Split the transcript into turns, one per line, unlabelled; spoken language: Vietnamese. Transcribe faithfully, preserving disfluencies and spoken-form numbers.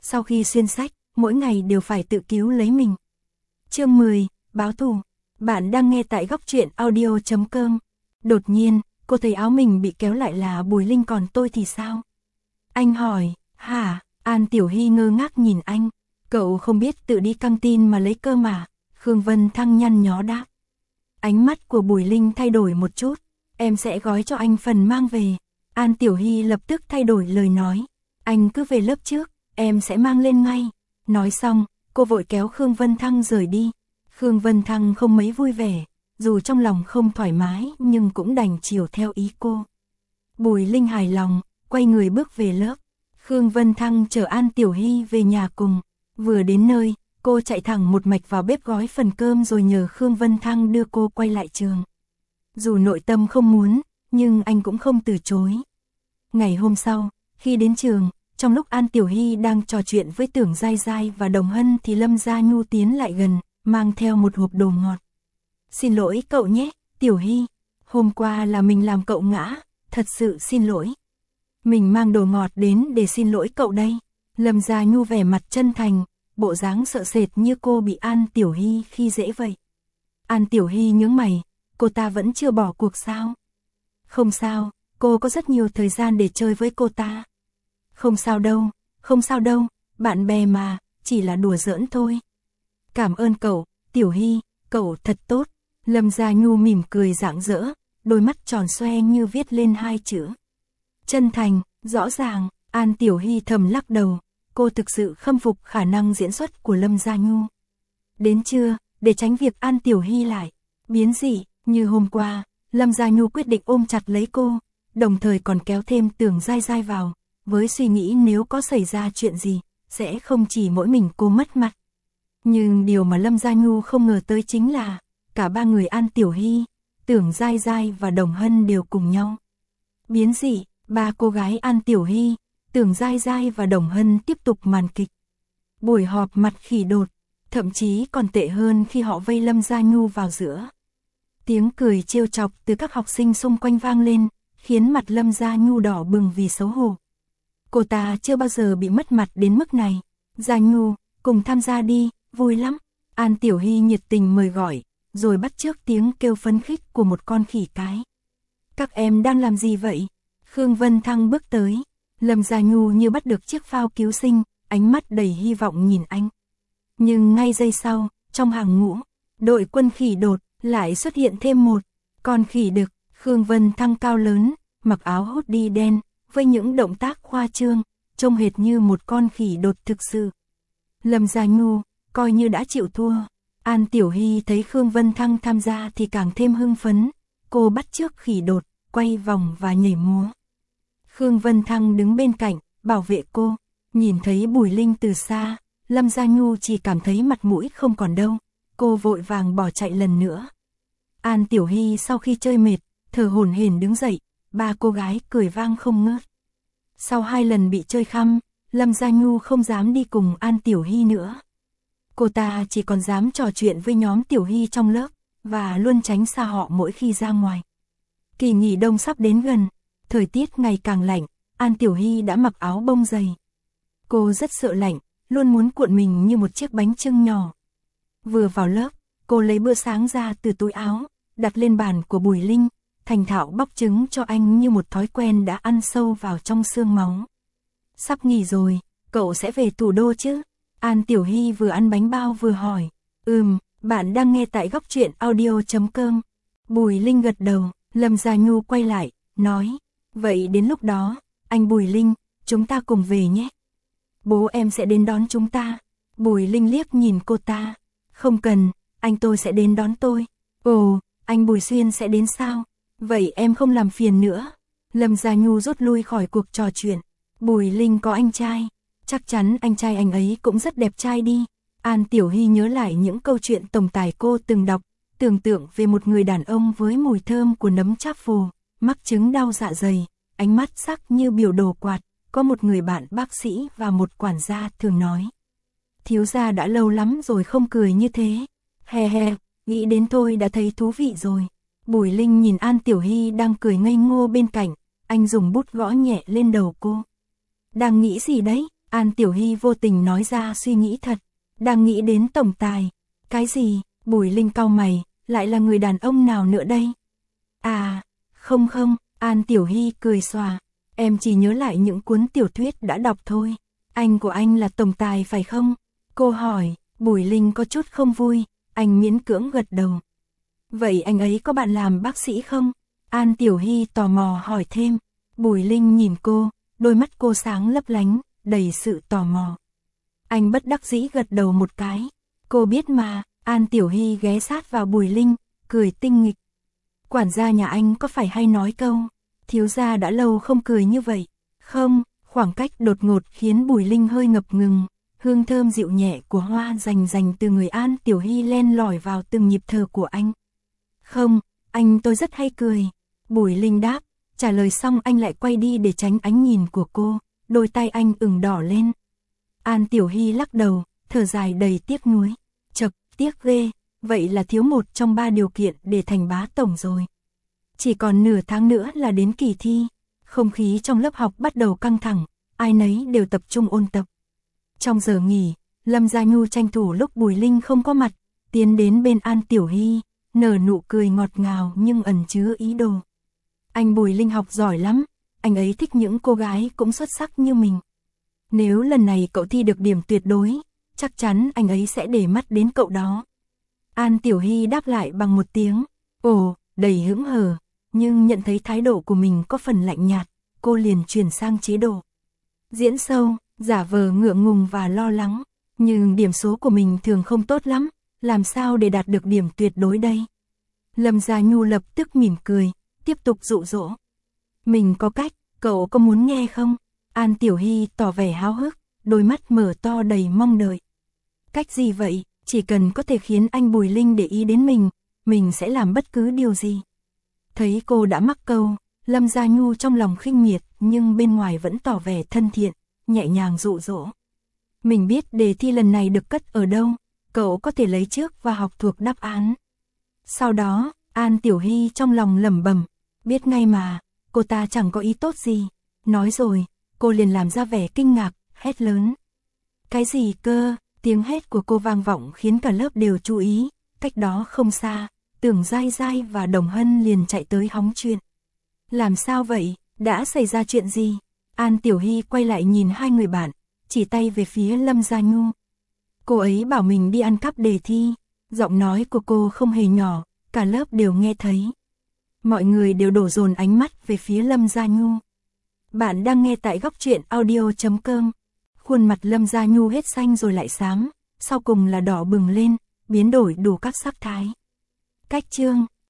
sau khi xuyên sách, mỗi ngày đều phải tự cứu lấy mình. Chương mười, báo thù. Bạn đang nghe tại góc truyện audio chấm com. Đột nhiên, cô thấy áo mình bị kéo lại là Bùi Linh, còn tôi thì sao? Anh hỏi. Hả? An Tiểu Hy ngơ ngác nhìn anh. Cậu không biết tự đi căng tin mà lấy cơ mà? Khương Vân Thăng nhăn nhó đáp. Ánh mắt của Bùi Linh thay đổi một chút. Em sẽ gói cho anh phần mang về. An Tiểu Hy lập tức thay đổi lời nói. Anh cứ về lớp trước, em sẽ mang lên ngay. Nói xong, cô vội kéo Khương Vân Thăng rời đi. Khương Vân Thăng không mấy vui vẻ, dù trong lòng không thoải mái nhưng cũng đành chiều theo ý cô. Bùi Linh hài lòng, quay người bước về lớp. Khương Vân Thăng chở An Tiểu Hy về nhà cùng. Vừa đến nơi, cô chạy thẳng một mạch vào bếp gói phần cơm rồi nhờ Khương Vân Thăng đưa cô quay lại trường. Dù nội tâm không muốn, nhưng anh cũng không từ chối. Ngày hôm sau, khi đến trường, trong lúc An Tiểu Hy đang trò chuyện với Tưởng Giai Giai và Đồng Hân thì Lâm Gia Nhu tiến lại gần, mang theo một hộp đồ ngọt. Xin lỗi cậu nhé, Tiểu Hy. Hôm qua là mình làm cậu ngã, thật sự xin lỗi. Mình mang đồ ngọt đến để xin lỗi cậu đây. Lâm Gia Nhu vẻ mặt chân thành, bộ dáng sợ sệt như cô bị An Tiểu Hy khi dễ vậy. An Tiểu Hy nhướng mày, cô ta vẫn chưa bỏ cuộc sao? Không sao, cô có rất nhiều thời gian để chơi với cô ta. Không sao đâu, không sao đâu, bạn bè mà, chỉ là đùa giỡn thôi. Cảm ơn cậu, Tiểu Hy, cậu thật tốt. Lâm Gia Nhu mỉm cười rạng rỡ, đôi mắt tròn xoe như viết lên hai chữ. Chân thành, rõ ràng. An Tiểu Hy thầm lắc đầu, cô thực sự khâm phục khả năng diễn xuất của Lâm Gia Nhu. Đến trưa, để tránh việc An Tiểu Hy lại biến dị như hôm qua, Lâm Gia Nhu quyết định ôm chặt lấy cô, đồng thời còn kéo thêm Tưởng Giai Giai vào, với suy nghĩ nếu có xảy ra chuyện gì, sẽ không chỉ mỗi mình cô mất mặt. Nhưng điều mà Lâm Gia Nhu không ngờ tới chính là, cả ba người An Tiểu Hy, Tưởng Giai Giai và Đồng Hân đều cùng nhau biến dị. Ba cô gái An Tiểu Hy, Tưởng Giai Giai và Đồng Hân tiếp tục màn kịch. Buổi họp mặt khỉ đột, thậm chí còn tệ hơn khi họ vây Lâm Gia Nhu vào giữa. Tiếng cười trêu chọc từ các học sinh xung quanh vang lên, khiến mặt Lâm Gia Nhu đỏ bừng vì xấu hổ. Cô ta chưa bao giờ bị mất mặt đến mức này. Gia Nhu, cùng tham gia đi, vui lắm. An Tiểu Hy nhiệt tình mời gọi, rồi bắt chước tiếng kêu phấn khích của một con khỉ cái. Các em đang làm gì vậy? Khương Vân Thăng bước tới. Lâm Gia Nhu như bắt được chiếc phao cứu sinh, ánh mắt đầy hy vọng nhìn anh. Nhưng ngay giây sau, trong hàng ngũ, đội quân khỉ đột, lại xuất hiện thêm một con khỉ đực. Khương Vân Thăng cao lớn, mặc áo hoodie đen, với những động tác khoa trương, trông hệt như một con khỉ đột thực sự. Lâm Gia Nhu, coi như đã chịu thua. An Tiểu Hy thấy Khương Vân Thăng tham gia thì càng thêm hưng phấn. Cô bắt chước khỉ đột, quay vòng và nhảy múa. Khương Vân Thăng đứng bên cạnh, bảo vệ cô. Nhìn thấy Bùi Linh từ xa, Lâm Gia Nhu chỉ cảm thấy mặt mũi không còn đâu. Cô vội vàng bỏ chạy lần nữa. An Tiểu Hy sau khi chơi mệt, thở hổn hển đứng dậy, ba cô gái cười vang không ngớt. Sau hai lần bị chơi khăm, Lâm Gia Nhu không dám đi cùng An Tiểu Hy nữa. Cô ta chỉ còn dám trò chuyện với nhóm Tiểu Hy trong lớp, và luôn tránh xa họ mỗi khi ra ngoài. Kỳ nghỉ đông sắp đến gần, thời tiết ngày càng lạnh, An Tiểu Hy đã mặc áo bông dày. Cô rất sợ lạnh, luôn muốn cuộn mình như một chiếc bánh chưng nhỏ. Vừa vào lớp, cô lấy bữa sáng ra từ túi áo, đặt lên bàn của Bùi Linh, thành thạo bóc trứng cho anh như một thói quen đã ăn sâu vào trong xương máu. Sắp nghỉ rồi, cậu sẽ về thủ đô chứ? An Tiểu Hy vừa ăn bánh bao vừa hỏi. Ừm, bạn đang nghe tại góc truyện audio chấm com. Bùi Linh gật đầu. Lâm Gia Nhu quay lại, nói. Vậy đến lúc đó, anh Bùi Linh, chúng ta cùng về nhé. Bố em sẽ đến đón chúng ta. Bùi Linh liếc nhìn cô ta. Không cần, anh tôi sẽ đến đón tôi. Ồ, anh Bùi Xuyên sẽ đến sao? Vậy em không làm phiền nữa. Lâm Gia Nhu rút lui khỏi cuộc trò chuyện. Bùi Linh có anh trai. Chắc chắn anh trai anh ấy cũng rất đẹp trai đi. An Tiểu Hy nhớ lại những câu chuyện tổng tài cô từng đọc. Tưởng tượng về một người đàn ông với mùi thơm của nấm tráp phù, mắc chứng đau dạ dày, ánh mắt sắc như biểu đồ quạt, có một người bạn bác sĩ và một quản gia thường nói. Thiếu gia đã lâu lắm rồi không cười như thế. He he, nghĩ đến thôi đã thấy thú vị rồi. Bùi Linh nhìn An Tiểu Hy đang cười ngây ngô bên cạnh, anh dùng bút gõ nhẹ lên đầu cô. Đang nghĩ gì đấy? An Tiểu Hy vô tình nói ra suy nghĩ thật, đang nghĩ đến tổng tài. Cái gì? Bùi Linh cau mày, lại là người đàn ông nào nữa đây? À, không không, An Tiểu Hy cười xòa, em chỉ nhớ lại những cuốn tiểu thuyết đã đọc thôi. Anh của anh là tổng tài phải không? Cô hỏi. Bùi Linh có chút không vui, anh miễn cưỡng gật đầu. Vậy anh ấy có bạn làm bác sĩ không? An Tiểu Hy tò mò hỏi thêm. Bùi Linh nhìn cô, đôi mắt cô sáng lấp lánh, đầy sự tò mò. Anh bất đắc dĩ gật đầu một cái. Cô biết mà. An Tiểu Hy ghé sát vào Bùi Linh, cười tinh nghịch. Quản gia nhà anh có phải hay nói câu, thiếu gia đã lâu không cười như vậy? Không, khoảng cách đột ngột khiến Bùi Linh hơi ngập ngừng. Hương thơm dịu nhẹ của hoa rành rành từ người An Tiểu Hy len lỏi vào từng nhịp thở của anh. Không, anh tôi rất hay cười. Bùi Linh đáp, trả lời xong anh lại quay đi để tránh ánh nhìn của cô, đôi tay anh ửng đỏ lên. An Tiểu Hy lắc đầu, thở dài đầy tiếc nuối. Chật, tiếc ghê, vậy là thiếu một trong ba điều kiện để thành bá tổng rồi. Chỉ còn nửa tháng nữa là đến kỳ thi, không khí trong lớp học bắt đầu căng thẳng, ai nấy đều tập trung ôn tập. Trong giờ nghỉ, Lâm Gia Nhu tranh thủ lúc Bùi Linh không có mặt, tiến đến bên An Tiểu Hy, nở nụ cười ngọt ngào nhưng ẩn chứa ý đồ. Anh Bùi Linh học giỏi lắm, anh ấy thích những cô gái cũng xuất sắc như mình. Nếu lần này cậu thi được điểm tuyệt đối, chắc chắn anh ấy sẽ để mắt đến cậu đó. An Tiểu Hy đáp lại bằng một tiếng, ồ, đầy hững hờ, nhưng nhận thấy thái độ của mình có phần lạnh nhạt, cô liền chuyển sang chế độ diễn sâu, giả vờ ngượng ngùng và lo lắng, nhưng điểm số của mình thường không tốt lắm, làm sao để đạt được điểm tuyệt đối đây? Lâm Gia Nhu lập tức mỉm cười, tiếp tục dụ dỗ. Mình có cách, cậu có muốn nghe không? An Tiểu Hy tỏ vẻ háo hức, đôi mắt mở to đầy mong đợi. Cách gì vậy? Chỉ cần có thể khiến anh Bùi Linh để ý đến mình, mình sẽ làm bất cứ điều gì. Thấy cô đã mắc câu, Lâm Gia Nhu trong lòng khinh miệt nhưng bên ngoài vẫn tỏ vẻ thân thiện, nhẹ nhàng dụ dỗ. Mình biết đề thi lần này được cất ở đâu, cậu có thể lấy trước và học thuộc đáp án. Sau đó, An Tiểu Hy trong lòng lẩm bẩm, biết ngay mà, cô ta chẳng có ý tốt gì. Nói rồi, cô liền làm ra vẻ kinh ngạc, hét lớn. Cái gì cơ? Tiếng hét của cô vang vọng khiến cả lớp đều chú ý, cách đó không xa, Tưởng Giai Giai và Đồng Hân liền chạy tới hóng chuyện. Làm sao vậy? Đã xảy ra chuyện gì? An Tiểu Hy quay lại nhìn hai người bạn, chỉ tay về phía Lâm Gia Nhu. Cô ấy bảo mình đi ăn cắp đề thi, giọng nói của cô không hề nhỏ, cả lớp đều nghe thấy. Mọi người đều đổ dồn ánh mắt về phía Lâm Gia Nhu. Bạn đang nghe tại góc truyện audio chấm com. Khuôn mặt Lâm Gia Nhu hết xanh rồi lại xám, sau cùng là đỏ bừng lên, biến đổi đủ các sắc thái. Cách chương